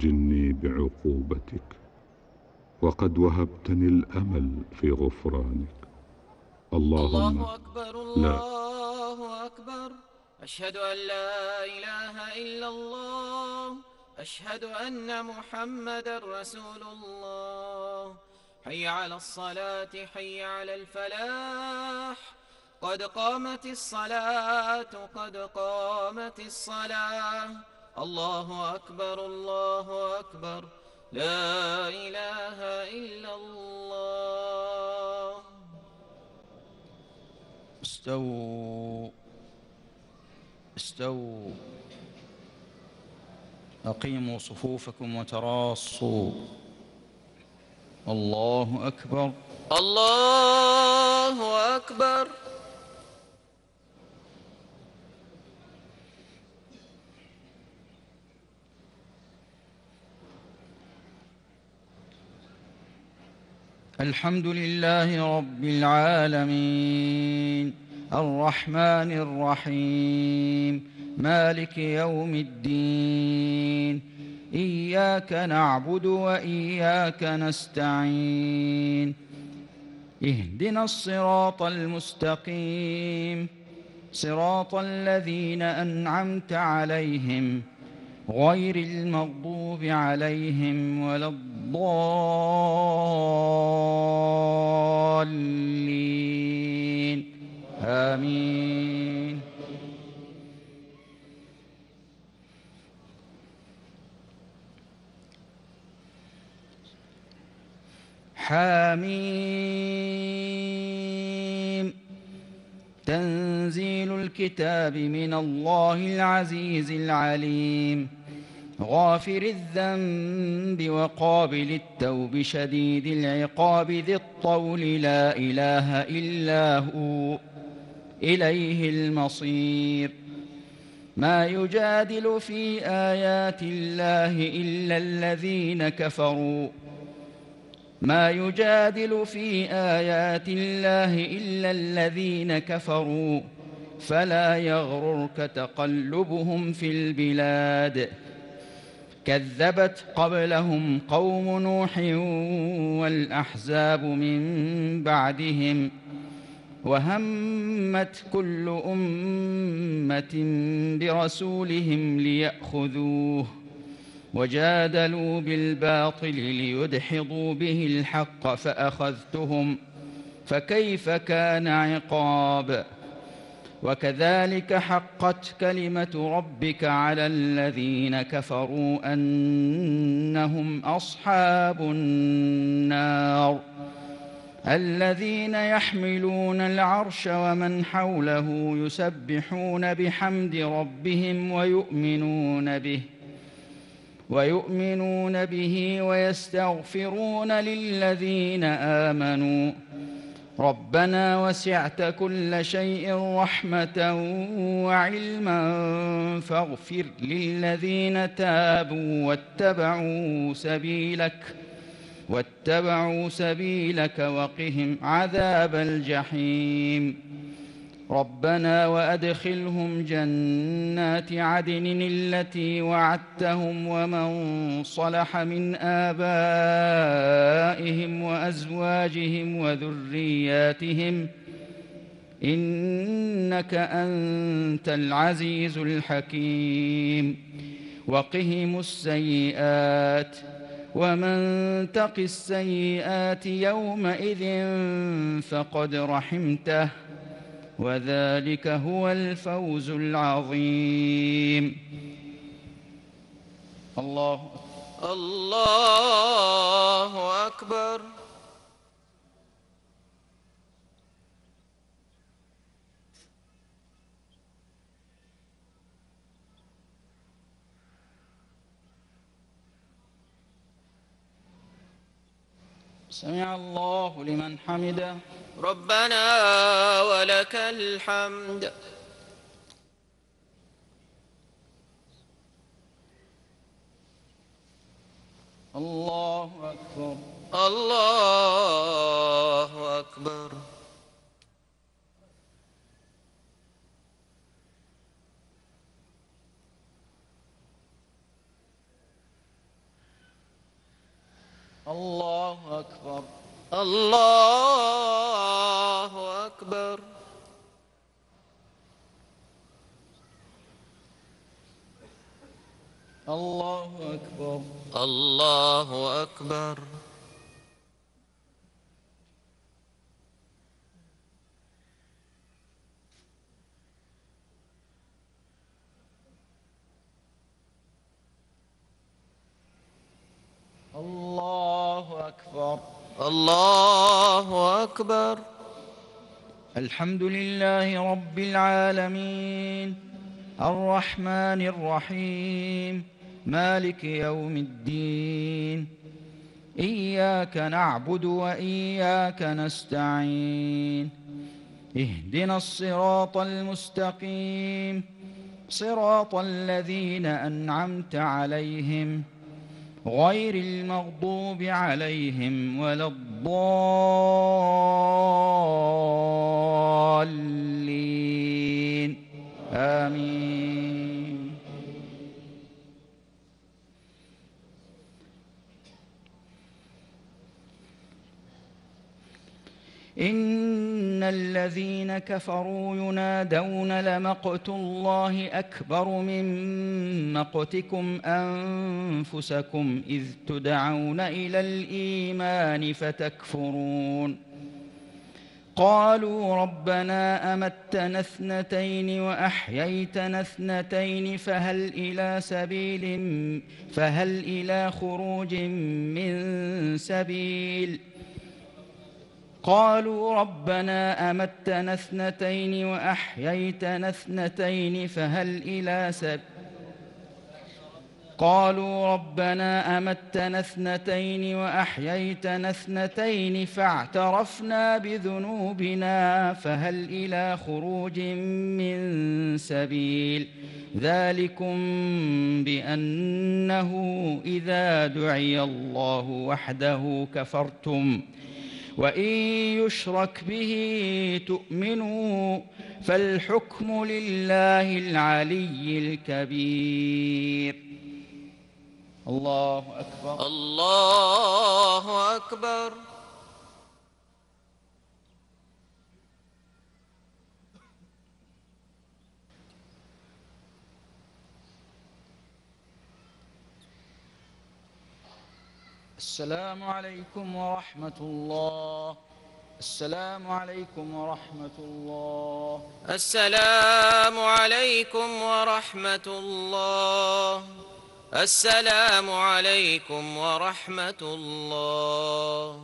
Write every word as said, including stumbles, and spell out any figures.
تعجلني بعقوبتك، وقد وهبتني الأمل في غفرانك. اللهم الله أكبر لا. الله أكبر. أشهد أن لا إله إلا الله. أشهد أن محمدا رسول الله. حي على الصلاة، حي على الفلاح، قد قامت الصلاة، قد قامت الصلاة. الله أكبر الله أكبر. لا إله إلا الله. استووا استووا أقيموا صفوفكم وتراصوا. الله أكبر الله أكبر. الحمد لله رب العالمين، الرحمن الرحيم، مالك يوم الدين. إياك نعبد وإياك نستعين. اهدنا الصراط المستقيم، صراط الذين أنعمت عليهم غير المغضوب عليهم ولا الضالين. آمين. حاميم. تنزيل الكتاب من الله العزيز العليم، غافر الذنب وقابل التوب شديد العقاب ذي الطول، لا إله إلا هو إليه المصير. ما يجادل في آيات الله إلا الذين كفروا ما يجادل في آيات الله إلا الذين كفروا فلا يغررك تقلبهم في البلاد. كذبت قبلهم قوم نوح والأحزاب من بعدهم، وهمت كل أمة برسولهم ليأخذوه، وجادلوا بالباطل ليدحضوا به الحق فأخذتهم، فكيف كان عقاب. وكذلك حقت كلمة ربك على الذين كفروا أنهم أصحاب النار. الذين يحملون العرش ومن حوله يسبحون بحمد ربهم ويؤمنون به ويؤمنون به ويستغفرون للذين آمنوا ربنا وسعت كل شيء رحمة وعلما فاغفر للذين تابوا واتبعوا سبيلك واتبعوا سبيلك وقهم عذاب الجحيم. ربنا وأدخلهم جنات عدن التي وعدتهم ومن صلح من آبائهم وأزواجهم وذرياتهم إنك أنت العزيز الحكيم. وقهم السيئات ومن تق السيئات يومئذ فقد رحمته، وذلك هو الفوز العظيم. الله الله أكبر. سمع الله لمن حمده. ربنا ولك الحمد. الله أكبر. الله أكبر. الله أكبر. الله أكبر. الله أكبر. الله أكبر. الله أكبر. الله أكبر. الحمد لله رب العالمين الرحمن الرحيم مالك يوم الدين إياك نعبد وإياك نستعين اهدنا الصراط المستقيم صراط الذين أنعمت عليهم غير المغضوب عليهم ولا الضالين آمين. إن الذين كفروا ينادون لمقت الله أكبر من مقتكم أنفسكم إذ تدعون إلى الإيمان فتكفرون. قالوا ربنا أمتنا اثنتين وأحييتنا اثنتين فهل إلى سبيل فهل إلى خروج من سبيل قالوا ربنا أمتنا اثنتين وأحييتنا اثنتين فهل إلى سبيل قالوا ربنا أمتنا اثنتين وأحييتنا اثنتين فاعترفنا بذنوبنا فهل إلى خروج من سبيل ذلكم بأنه إذا دعي الله وحده كفرتم وإن يشرك به تؤمنوا فالحكم لله العلي الكبير. الله أكبر. الله أكبر. السلام عليكم ورحمة الله. السلام عليكم ورحمة الله. السلام عليكم ورحمة الله. السلام عليكم ورحمة الله.